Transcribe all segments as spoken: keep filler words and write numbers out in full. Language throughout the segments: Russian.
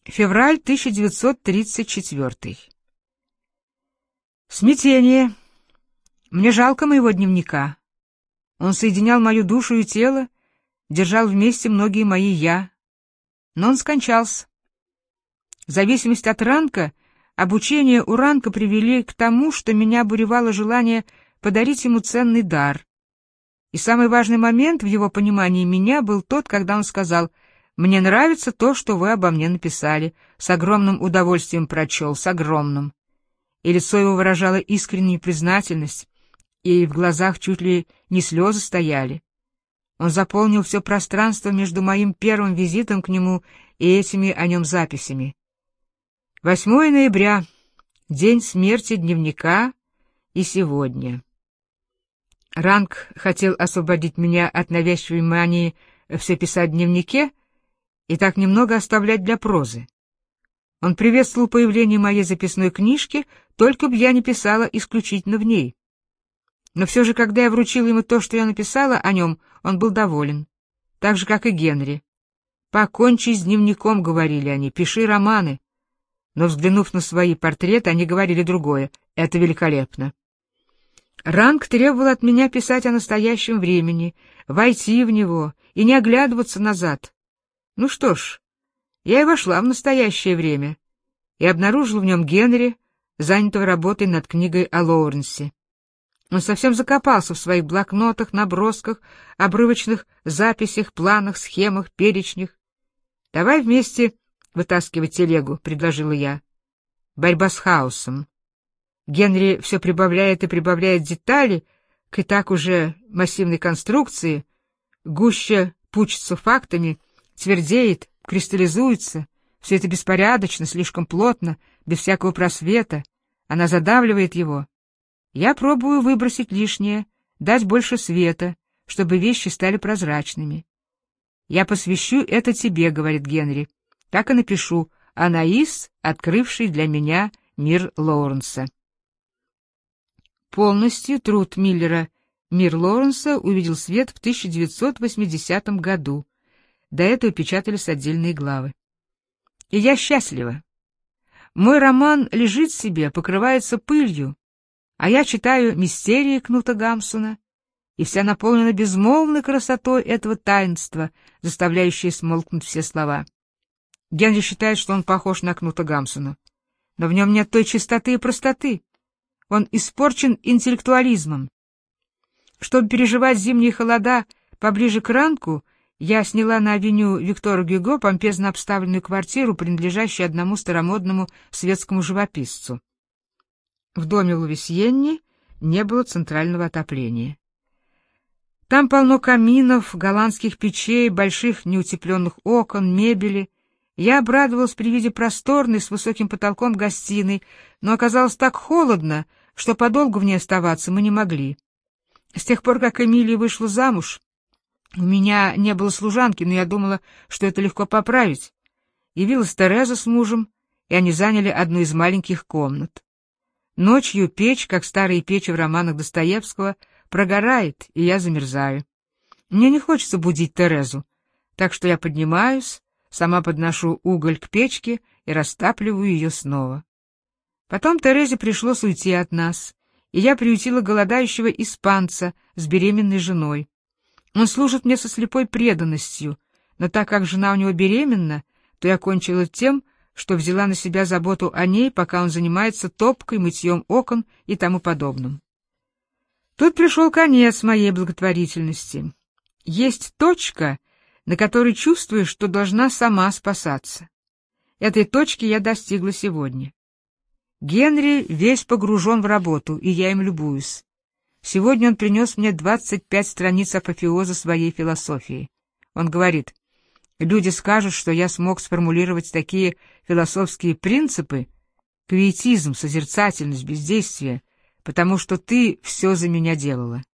Февраль тысяча девятьсот тридцать четвёртый. Смятение. Мне жалко моего дневника. Он соединял мою душу и тело, держал вместе многие мои «я». Но он скончался. Зависимость от Ранка, обучение у Ранка привели к тому, что меня обуревало желание подарить ему ценный дар. И самый важный момент в его понимании меня был тот, когда он сказал: «Мне нравится то, что вы обо мне написали. С огромным удовольствием прочел, с огромным». И лицо его выражало искреннюю признательность, и в глазах чуть ли не слезы стояли. Он заполнил все пространство между моим первым визитом к нему и этими о нем записями. восьмого ноября, день смерти дневника, и сегодня. Ранк хотел освободить меня от навязчивой мании все писать в дневнике и так немного оставлять для прозы. Он приветствовал появление моей записной книжки, только б я не писала исключительно в ней. Но все же, когда я вручила ему то, что я написала о нем, он был доволен. Так же, как и Генри. «Покончи с дневником», — говорили они, — «пиши романы». Но, взглянув на свои портреты, они говорили другое: «Это великолепно». Ранк требовал от меня писать о настоящем времени, войти в него и не оглядываться назад. Ну что ж, я и вошла в настоящее время и обнаружила в нем Генри, занятого работой над книгой о Лоуренсе. Он совсем закопался в своих блокнотах, набросках, обрывочных записях, планах, схемах, перечнях. «Давай вместе вытаскивать телегу», — предложила я. Борьба с хаосом. Генри все прибавляет и прибавляет детали к и так уже массивной конструкции, гуще пучится фактами, твердеет, кристаллизуется. Все это беспорядочно, слишком плотно, без всякого просвета. Она задавливает его. Я пробую выбросить лишнее, дать больше света, чтобы вещи стали прозрачными. «Я посвящу это тебе», — говорит Генри. Так и напишу: «Анаис, открывший для меня мир Лоуренса». Полностью труд Миллера «Мир Лоуренса» увидел свет в тысяча девятьсот восьмидесятом году. До этого печатались отдельные главы. И я счастлива. Мой роман лежит себе, покрывается пылью, а я читаю «Мистерии» Кнута Гамсуна, и вся наполнена безмолвной красотой этого таинства, заставляющей смолкнуть все слова. Генри считает, что он похож на Кнута Гамсуна, но в нем нет той чистоты и простоты. Он испорчен интеллектуализмом. Чтобы переживать зимние холода поближе к Ранку, я сняла на авеню Виктора Гюго помпезно обставленную квартиру, принадлежащую одному старомодному светскому живописцу. В доме Лувисьенни не было центрального отопления. Там полно каминов, голландских печей, больших неутепленных окон, мебели. Я обрадовалась при виде просторной с высоким потолком гостиной, но оказалось так холодно, что подолгу в ней оставаться мы не могли. С тех пор, как Эмилия вышла замуж, у меня не было служанки, но я думала, что это легко поправить. Явилась Тереза с мужем, и они заняли одну из маленьких комнат. Ночью печь, как старые печи в романах Достоевского, прогорает, и я замерзаю. Мне не хочется будить Терезу, так что я поднимаюсь, сама подношу уголь к печке и растапливаю ее снова. Потом Терезе пришлось уйти от нас, и я приютила голодающего испанца с беременной женой. Он служит мне со слепой преданностью, но так как жена у него беременна, то я кончила тем, что взяла на себя заботу о ней, пока он занимается топкой, мытьем окон и тому подобным. Тут пришел конец моей благотворительности. Есть точка, на которой чувствуешь, что должна сама спасаться. Этой точки я достигла сегодня. Генри весь погружен в работу, и я им любуюсь. Сегодня он принес мне двадцать пять страниц апофеоза своей философии. Он говорит: люди скажут, что я смог сформулировать такие философские принципы, квиетизм, созерцательность, бездействие, потому что ты все за меня делала.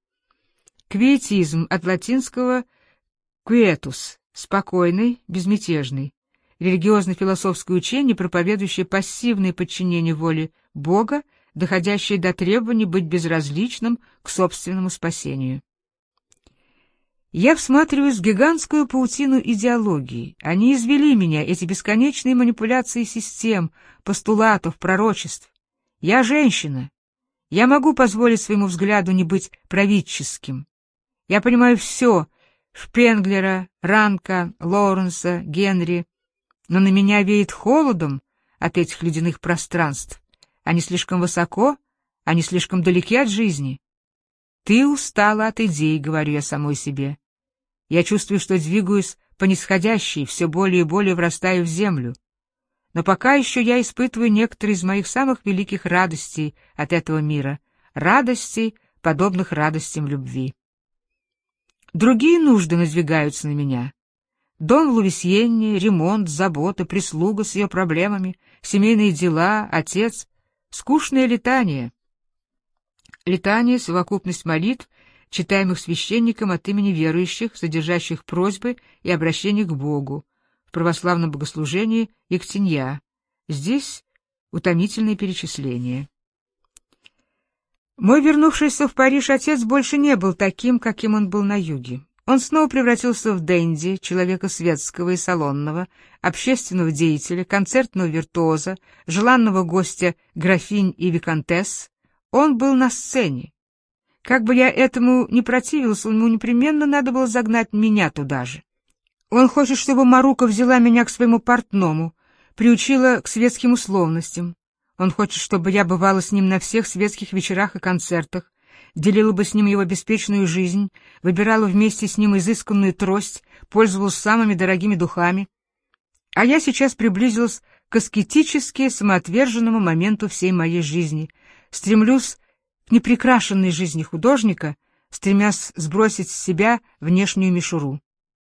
Квиетизм от латинского quietus — спокойный, безмятежный. Религиозно-философское учение, проповедующее пассивное подчинение воле Бога, доходящее до требований быть безразличным к собственному спасению. Я всматриваюсь в гигантскую паутину идеологии. Они извели меня, эти бесконечные манипуляции систем, постулатов, пророчеств. Я женщина. Я могу позволить своему взгляду не быть правительским. Я понимаю все — Шпенглера, Ранка, Лоуренса, Генри, но на меня веет холодом от этих ледяных пространств. Они слишком высоко, они слишком далеки от жизни. Ты устала от идей, говорю я самой себе. Я чувствую, что двигаюсь по нисходящей, все более и более врастаю в землю. Но пока еще я испытываю некоторые из моих самых великих радостей от этого мира, радостей, подобных радостям любви. Другие нужды надвигаются на меня. Дом в Лувисьенне, ремонт, забота, прислуга с ее проблемами, семейные дела, отец, скучное летание. Летание — совокупность молитв, читаемых священником от имени верующих, содержащих просьбы и обращения к Богу, в православном богослужении Ектенья. Здесь утомительные перечисления. Мой вернувшийся в Париж отец больше не был таким, каким он был на юге. Он снова превратился в денди, человека светского и салонного, общественного деятеля, концертного виртуоза, желанного гостя графинь и виконтесс. Он был на сцене. Как бы я этому не противился, ему непременно надо было загнать меня туда же. Он хочет, чтобы Марука взяла меня к своему портному, приучила к светским условностям. Он хочет, чтобы я бывала с ним на всех светских вечерах и концертах, делила бы с ним его беспечную жизнь, выбирала вместе с ним изысканную трость, пользовалась самыми дорогими духами. А я сейчас приблизилась к аскетически самоотверженному моменту всей моей жизни, стремлюсь к неприкрашенной жизни художника, стремясь сбросить с себя внешнюю мишуру.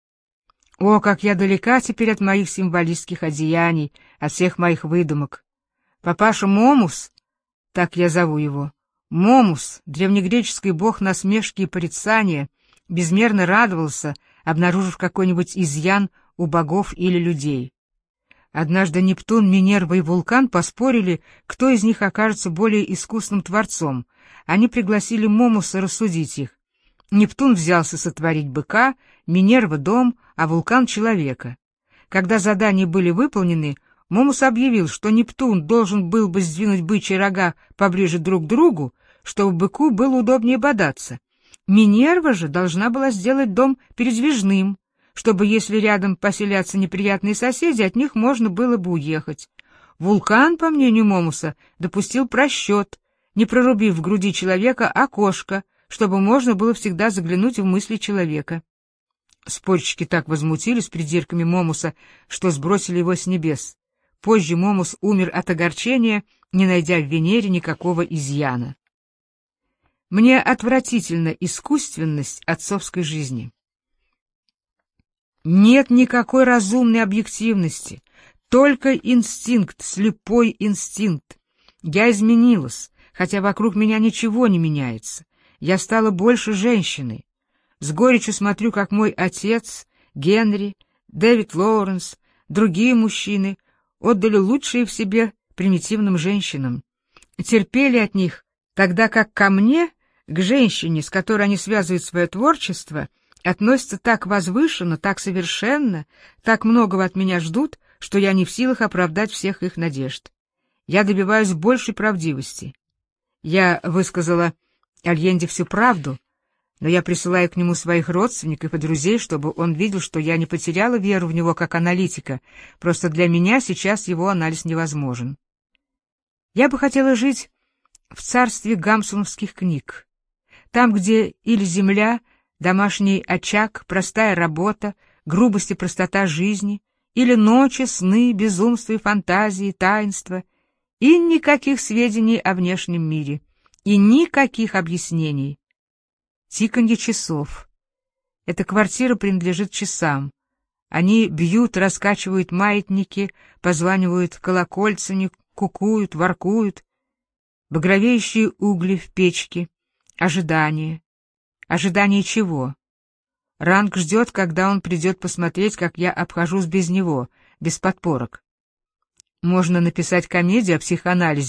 О, как я далека теперь от моих символистских одеяний, от всех моих выдумок. Папаша Момус, так я зову его, Момус, древнегреческий бог насмешки и порицания, безмерно радовался, обнаружив какой-нибудь изъян у богов или людей. Однажды Нептун, Минерва и Вулкан поспорили, кто из них окажется более искусным творцом. Они пригласили Момуса рассудить их. Нептун взялся сотворить быка, Минерва — дом, а Вулкан — человека. Когда задания были выполнены, Момус объявил, что Нептун должен был бы сдвинуть бычьи рога поближе друг к другу, чтобы быку было удобнее бодаться. Минерва же должна была сделать дом передвижным, чтобы, если рядом поселятся неприятные соседи, от них можно было бы уехать. Вулкан, по мнению Момуса, допустил просчет, не прорубив в груди человека окошко, чтобы можно было всегда заглянуть в мысли человека. Спорщики так возмутились придирками Момуса, что сбросили его с небес. Позже Момус умер от огорчения, не найдя в Венере никакого изъяна. Мне отвратительна искусственность отцовской жизни. Нет никакой разумной объективности, только инстинкт, слепой инстинкт. Я изменилась, хотя вокруг меня ничего не меняется. Я стала больше женщиной. С горечью смотрю, как мой отец, Генри, Дэвид Лоуренс, другие мужчины отдали лучшее в себе примитивным женщинам. Терпели от них, тогда как ко мне, к женщине, с которой они связывают свое творчество, относятся так возвышенно, так совершенно, так многого от меня ждут, что я не в силах оправдать всех их надежд. Я добиваюсь большей правдивости. Я высказала Альенде всю правду, но я присылаю к нему своих родственников и друзей, чтобы он видел, что я не потеряла веру в него как аналитика, просто для меня сейчас его анализ невозможен. Я бы хотела жить в царстве гамсуновских книг, там, где или земля, домашний очаг, простая работа, грубость и простота жизни, или ночи, сны, безумство и фантазии, таинства, и никаких сведений о внешнем мире, и никаких объяснений. Тиканье часов. Эта квартира принадлежит часам. Они бьют, раскачивают маятники, позванивают колокольцами, кукуют, воркуют. Багровеющие угли в печке. Ожидание. Ожидание чего? Ранг ждет, когда он придет посмотреть, как я обхожусь без него, без подпорок. Можно написать комедию о психоанализе,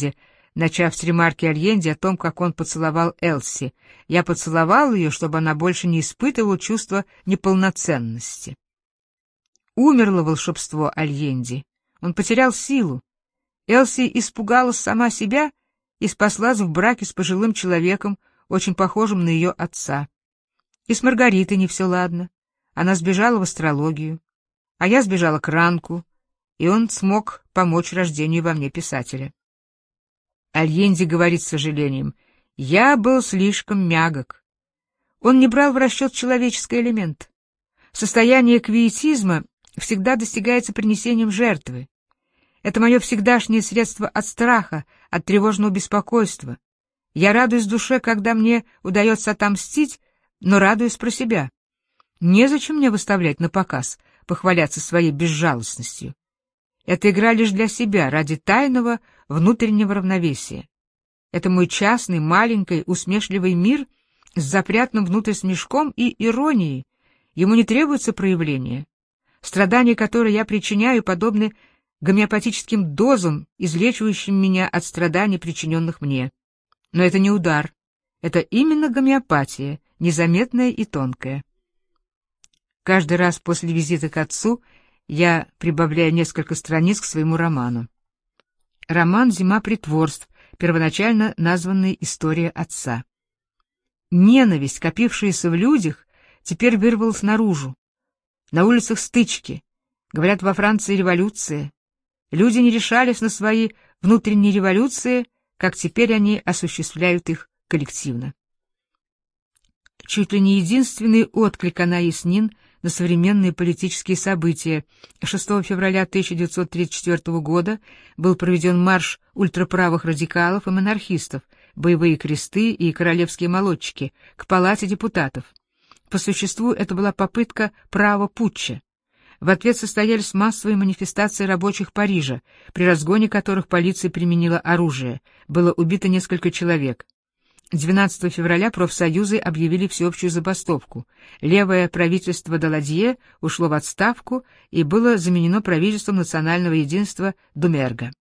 начав с ремарки Альенде о том, как он поцеловал Элси. Я поцеловал ее, чтобы она больше не испытывала чувства неполноценности. Умерло волшебство Альенде. Он потерял силу. Элси испугалась сама себя и спаслась в браке с пожилым человеком, очень похожим на ее отца. И с Маргаритой не все ладно. Она сбежала в астрологию, а я сбежала к Ранку, и он смог помочь рождению во мне писателя. Альенде говорит с сожалением: «Я был слишком мягок». Он не брал в расчет человеческий элемент. Состояние квиетизма всегда достигается принесением жертвы. Это мое всегдашнее средство от страха, от тревожного беспокойства. Я радуюсь душе, когда мне удается отомстить, но радуюсь про себя. Незачем мне выставлять на показ, похваляться своей безжалостностью. Это игра лишь для себя, ради тайного внутреннего равновесия. Это мой частный, маленький, усмешливый мир с запрятанным внутрь смешком и иронией. Ему не требуется проявления. Страдания, которые я причиняю, подобны гомеопатическим дозам, излечивающим меня от страданий, причиненных мне. Но это не удар. Это именно гомеопатия, незаметная и тонкая. Каждый раз после визита к отцу я прибавляю несколько страниц к своему роману. Роман «Зима притворств», первоначально названный «История отца». Ненависть, копившаяся в людях, теперь вырвалась наружу. На улицах стычки. Говорят, во Франции революция. Люди не решались на свои внутренние революции, как теперь они осуществляют их коллективно. Чуть ли не единственный отклик Анаис Нин на современные политические события. шестого февраля тысяча девятьсот тридцать четвёртого года был проведен марш ультраправых радикалов и монархистов, боевые кресты и королевские молодчики к Палате депутатов. По существу это была попытка права путча. В ответ состоялись массовые манифестации рабочих Парижа, при разгоне которых полиция применила оружие. Было убито несколько человек. двенадцатого февраля профсоюзы объявили всеобщую забастовку. Левое правительство Даладье ушло в отставку и было заменено правительством национального единства Думерга.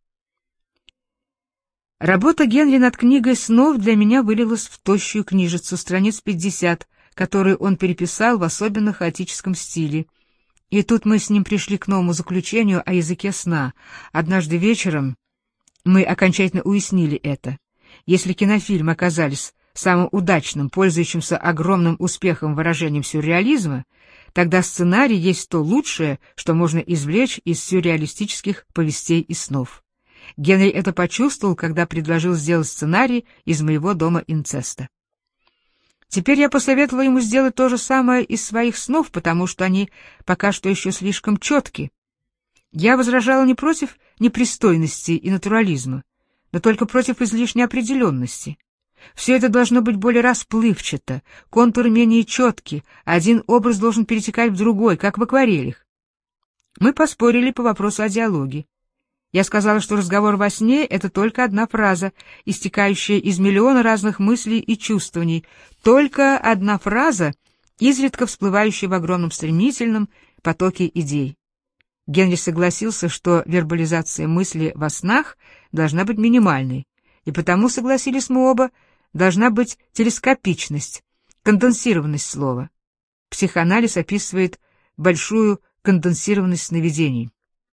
Работа Генри над книгой снов для меня вылилась в тощую книжицу, страниц пятьдесят, которую он переписал в особенно хаотическом стиле. И тут мы с ним пришли к новому заключению о языке сна. Однажды вечером мы окончательно уяснили это. Если кинофильмы оказались самым удачным, пользующимся огромным успехом выражением сюрреализма, тогда сценарий есть то лучшее, что можно извлечь из сюрреалистических повестей и снов. Генри это почувствовал, когда предложил сделать сценарий из «Моего дома инцеста». Теперь я посоветовала ему сделать то же самое из своих снов, потому что они пока что еще слишком четки. Я возражала не против непристойности и натурализма, но только против излишней определенности. Все это должно быть более расплывчато, контуры менее четки, один образ должен перетекать в другой, как в акварелях. Мы поспорили по вопросу о диалоге. Я сказала, что разговор во сне — это только одна фраза, истекающая из миллиона разных мыслей и чувствований, только одна фраза, изредка всплывающая в огромном стремительном потоке идей. Генри согласился, что вербализация мысли во снах должна быть минимальной, и потому, согласились мы оба, должна быть телескопичность, конденсированность слова. Психоанализ описывает большую конденсированность сновидений.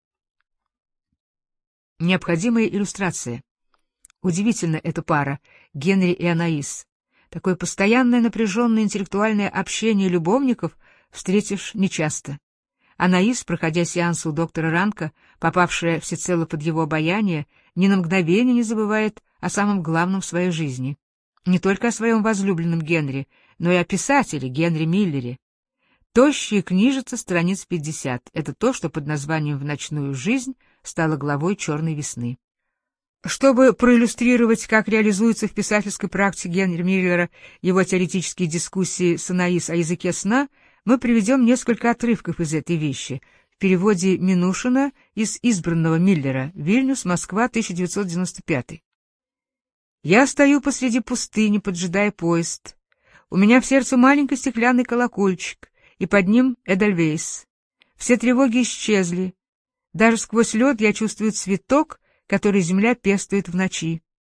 Необходимая иллюстрация. Удивительно эта пара, Генри и Анаис. Такое постоянное напряженное интеллектуальное общение любовников встретишь нечасто. Анаис, проходя сеансы у доктора Ранка, попавшая всецело под его обаяние, ни на мгновение не забывает о самом главном в своей жизни. Не только о своем возлюбленном Генри, но и о писателе Генри Миллере. Тощая книжица, страниц пятьдесят. Это то, что под названием «В ночную жизнь» стало главой «Черной весны». Чтобы проиллюстрировать, как реализуются в писательской практике Генри Миллера его теоретические дискуссии с Анаис о языке сна, мы приведем несколько отрывков из этой вещи в переводе Минушина из «Избранного Миллера», Вильнюс, Москва, тысяча девятьсот девяносто пятый. «Я стою посреди пустыни, поджидая поезд. У меня в сердце маленький стеклянный колокольчик, и под ним Эдельвейс. Все тревоги исчезли. Даже сквозь лед я чувствую цветок, который земля пестует в ночи.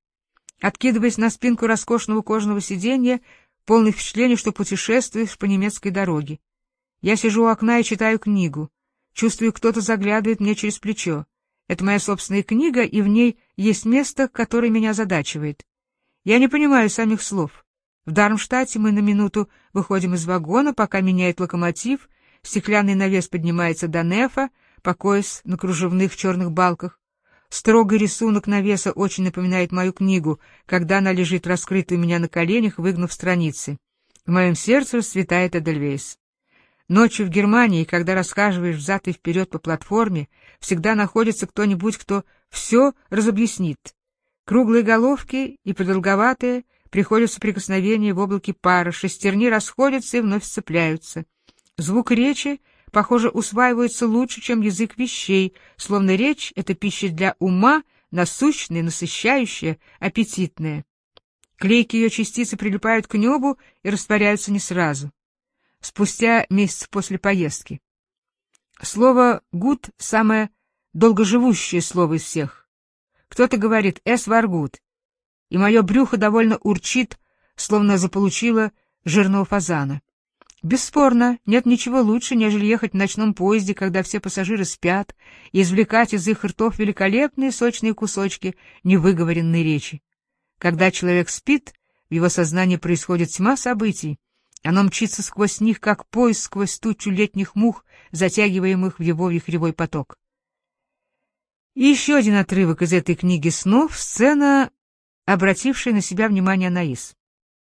откидываясь на спинку роскошного кожаного сиденья, полный впечатления, что путешествуешь по немецкой дороге. Я сижу у окна и читаю книгу. Чувствую, кто-то заглядывает мне через плечо. Это моя собственная книга, и в ней есть место, которое меня озадачивает. Я не понимаю самих слов. В Дармштадте мы на минуту выходим из вагона, пока меняет локомотив, стеклянный навес поднимается до нефа, покоясь на кружевных черных балках. Строгий рисунок навеса очень напоминает мою книгу, когда она лежит раскрытой у меня на коленях, выгнув страницы. В моем сердце расцветает Эдельвейс. Ночью в Германии, когда расхаживаешь взад и вперед по платформе, всегда находится кто-нибудь, кто все разобъяснит. Круглые головки и продолговатые приходят в соприкосновение в облаке пара, шестерни расходятся и вновь сцепляются. Звук речи, похоже, усваивается лучше, чем язык вещей, словно речь — это пища для ума, насущная, насыщающая, аппетитная. Клейкие ее частицы прилипают к небу и растворяются не сразу. Спустя месяц после поездки. Слово «гуд» — самое долгоживущее слово из всех. Кто-то говорит «эс вар гуд», и мое брюхо довольно урчит, словно заполучило жирного фазана. Бесспорно, нет ничего лучше, нежели ехать в ночном поезде, когда все пассажиры спят, и извлекать из их ртов великолепные сочные кусочки невыговоренной речи. Когда человек спит, в его сознании происходит тьма событий. Оно мчится сквозь них, как поезд сквозь тучу летних мух, затягиваемых в его вихревой поток. И еще один отрывок из этой книги снов, сцена, обратившая на себя внимание Анаис.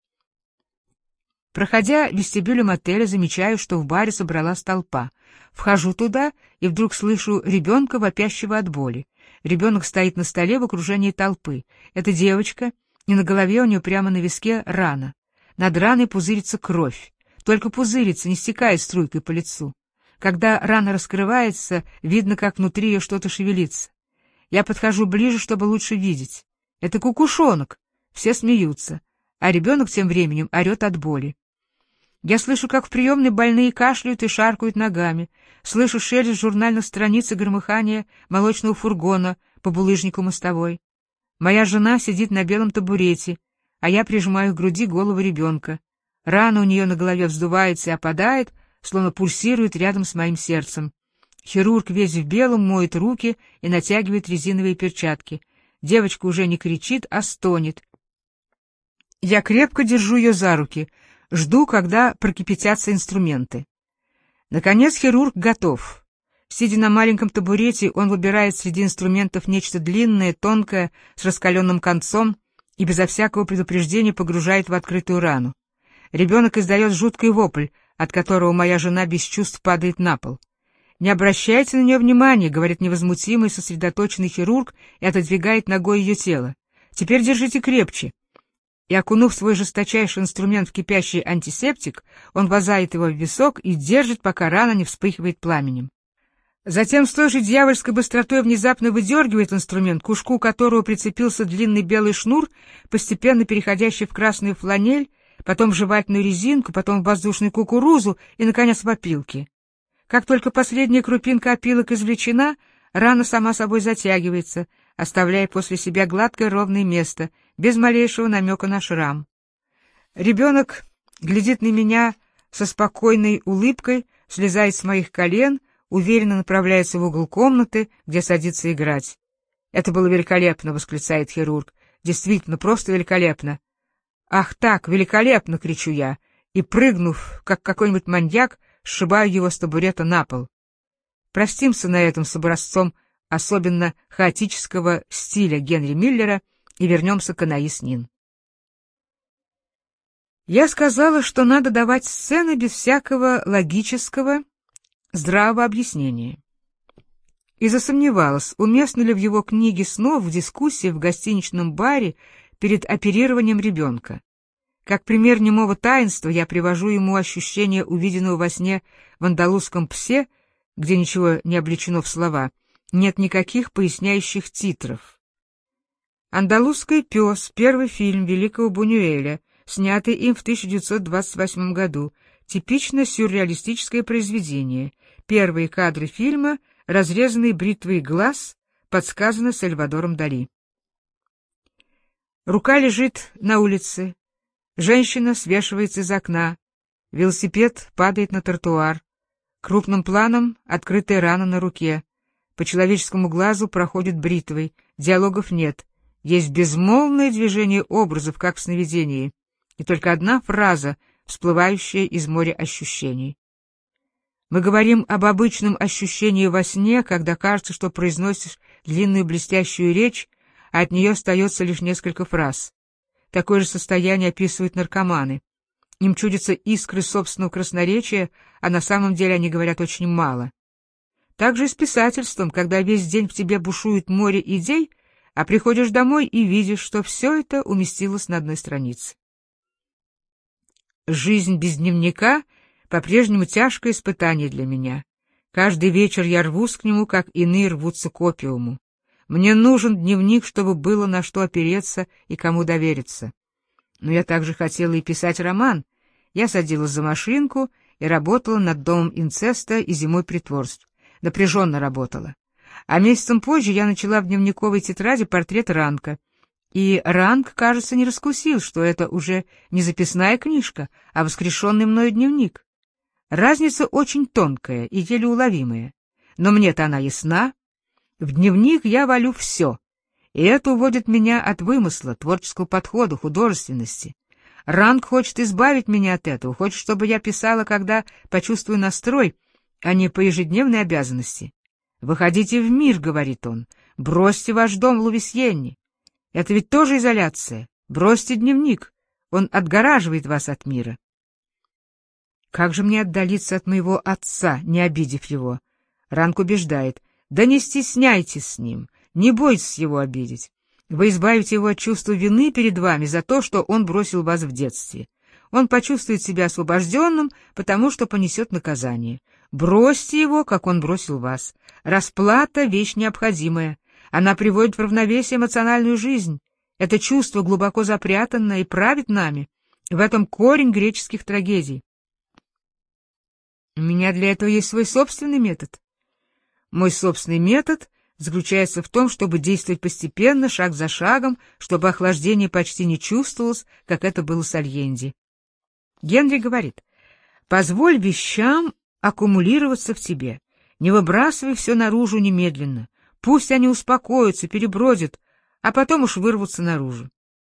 Проходя вестибюлем отеля, замечаю, что в баре собралась толпа. Вхожу туда и вдруг слышу ребенка, вопящего от боли. Ребенок стоит на столе в окружении толпы. Это девочка, и на голове у нее прямо на виске рана. Над раной пузырится кровь, только пузырится, не стекает струйкой по лицу. Когда рана раскрывается, видно, как внутри ее что-то шевелится. Я подхожу ближе, чтобы лучше видеть. Это кукушонок. Все смеются, а ребенок тем временем орет от боли. Я слышу, как в приемной больные кашляют и шаркают ногами, слышу шелест журнальных страниц и громыхание молочного фургона по булыжнику мостовой. Моя жена сидит на белом табурете, а я прижимаю к груди голову ребенка. Рана у нее на голове вздувается и опадает, словно пульсирует рядом с моим сердцем. Хирург весь в белом моет руки и натягивает резиновые перчатки. Девочка уже не кричит, а стонет. Я крепко держу ее за руки, жду, когда прокипятятся инструменты. Наконец хирург готов. Сидя на маленьком табурете, он выбирает среди инструментов нечто длинное, тонкое, с раскаленным концом, и безо всякого предупреждения погружает в открытую рану. Ребенок издает жуткий вопль, от которого моя жена без чувств падает на пол. «Не обращайте на нее внимания», — говорит невозмутимый, сосредоточенный хирург и отодвигает ногой ее тело. «Теперь держите крепче». И, окунув свой жесточайший инструмент в кипящий антисептик, он вонзает его в висок и держит, пока рана не вспыхивает пламенем. Затем с той же дьявольской быстротой внезапно выдергивает инструмент, к ушку которого прицепился длинный белый шнур, постепенно переходящий в красную фланель, потом в жевательную резинку, потом в воздушную кукурузу и, наконец, в опилки. Как только последняя крупинка опилок извлечена, рана сама собой затягивается, оставляя после себя гладкое ровное место, без малейшего намека на шрам. Ребенок глядит на меня со спокойной улыбкой, слезает с моих колен, уверенно направляется в угол комнаты, где садится играть. «Это было великолепно!» — восклицает хирург. «Действительно, просто великолепно!» «Ах так, великолепно!» — кричу я, и, прыгнув, как какой-нибудь маньяк, сшибаю его с табурета на пол. Простимся на этом с образцом особенно хаотического стиля Генри Миллера и вернемся к Анаис Нин. Я сказала, что надо давать сцены без всякого логического, здравого объяснения. И засомневалась, уместно ли в его книге снов в дискуссии в гостиничном баре перед оперированием ребенка. Как пример немого таинства я привожу ему ощущение увиденного во сне в андалузском псе, где ничего не облечено в слова, нет никаких поясняющих титров. «Андалузский пес» — первый фильм великого Бунюэля, снятый им в тысяча девятьсот двадцать восьмом году, типично сюрреалистическое произведение. Первые кадры фильма, разрезанный бритвой глаз, подсказаны Сальвадором Дали. Рука лежит на улице. Женщина свешивается из окна. Велосипед падает на тротуар. Крупным планом открытая рана на руке. По человеческому глазу проходит бритвой. Диалогов нет. Есть безмолвное движение образов, как в сновидении. И только одна фраза, всплывающая из моря ощущений. Мы говорим об обычном ощущении во сне, когда кажется, что произносишь длинную блестящую речь, а от нее остается лишь несколько фраз. Такое же состояние описывают наркоманы. Им чудятся искры собственного красноречия, а на самом деле они говорят очень мало. Так же и с писательством, когда весь день в тебе бушует море идей, а приходишь домой и видишь, что все это уместилось на одной странице. Жизнь без дневника по-прежнему тяжкое испытание для меня. Каждый вечер я рвусь к нему, как иные рвутся к опиуму. Мне нужен дневник, чтобы было на что опереться и кому довериться. Но я также хотела и писать роман. Я садилась за машинку и работала над домом инцеста и зимой притворств. Напряженно работала. А месяцем позже я начала в дневниковой тетради портрет Ранка. И Ранк, кажется, не раскусил, что это уже не записная книжка, а воскрешенный мною дневник. Разница очень тонкая и еле уловимая. Но мне-то она ясна. В дневник я валю все. И это уводит меня от вымысла, творческого подхода, художественности. Ранк хочет избавить меня от этого, хочет, чтобы я писала, когда почувствую настрой, а не по ежедневной обязанности. «Выходите в мир», — говорит он, — «бросьте ваш дом в Лувисьенне. Это ведь тоже изоляция. Бросьте дневник, он отгораживает вас от мира». Как же мне отдалиться от моего отца, не обидев его? Ранк убеждает: да не стесняйтесь с ним, не бойтесь его обидеть. Вы избавите его от чувства вины перед вами за то, что он бросил вас в детстве. Он почувствует себя освобожденным, потому что понесет наказание. Бросьте его, как он бросил вас. Расплата — вещь необходимая. Она приводит в равновесие эмоциональную жизнь. Это чувство глубоко запрятанное и правит нами. В этом корень греческих трагедий. У меня для этого есть свой собственный метод. Мой собственный метод заключается в том, чтобы действовать постепенно, шаг за шагом, чтобы охлаждение почти не чувствовалось, как это было с Альенди. Генри говорит: «Позволь вещам аккумулироваться в тебе, не выбрасывай все наружу немедленно, пусть они успокоятся, перебродят, а потом уж вырвутся наружу».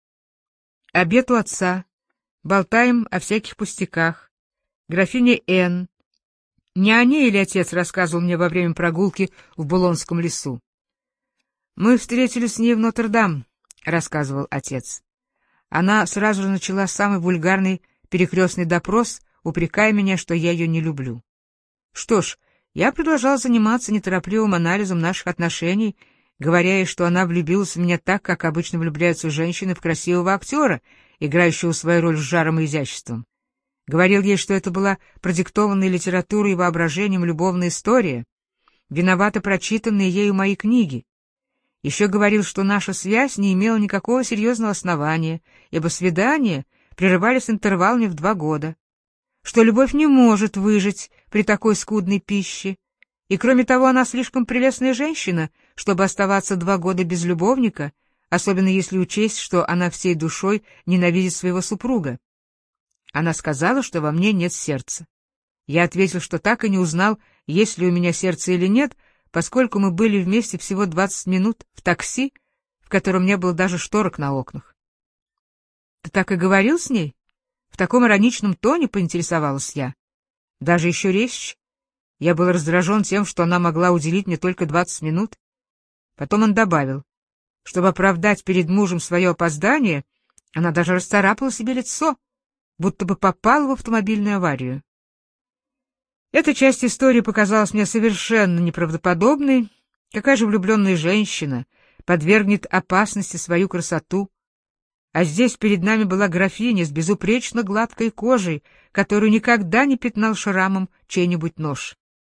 Обед у отца, болтаем о всяких пустяках, графиня Н. Не о ней или отец рассказывал мне во время прогулки в Булонском лесу? «Мы встретились с ней в Нотр-Дам», — рассказывал отец. Она сразу же начала самый вульгарный перекрестный допрос, упрекая меня, что я ее не люблю. Что ж, я продолжал заниматься неторопливым анализом наших отношений, говоря ей, что она влюбилась в меня так, как обычно влюбляются женщины в красивого актера, играющего свою роль с жаром и изяществом. Говорил ей, что это была продиктованная литературой и воображением любовная история, виновато прочитанные ею мои книги. Еще говорил, что наша связь не имела никакого серьезного основания, ибо свидания прерывались интервалами в два года, что любовь не может выжить при такой скудной пище, и, кроме того, она слишком прелестная женщина, чтобы оставаться два года без любовника, особенно если учесть, что она всей душой ненавидит своего супруга. Она сказала, что во мне нет сердца. Я ответил, что так и не узнал, есть ли у меня сердце или нет, поскольку мы были вместе всего двадцать минут в такси, в котором не было даже шторок на окнах. — Ты так и говорил с ней? В таком ироничном тоне поинтересовалась я. Даже еще резче. Я был раздражен тем, что она могла уделить мне только двадцать минут. Потом он добавил, чтобы оправдать перед мужем свое опоздание, она даже расцарапала себе лицо, будто бы попала в автомобильную аварию. Эта часть истории показалась мне совершенно неправдоподобной. Какая же влюбленная женщина подвергнет опасности свою красоту? А здесь перед нами была графиня с безупречно гладкой кожей, которую никогда не пятнал шрамом чей-нибудь нож.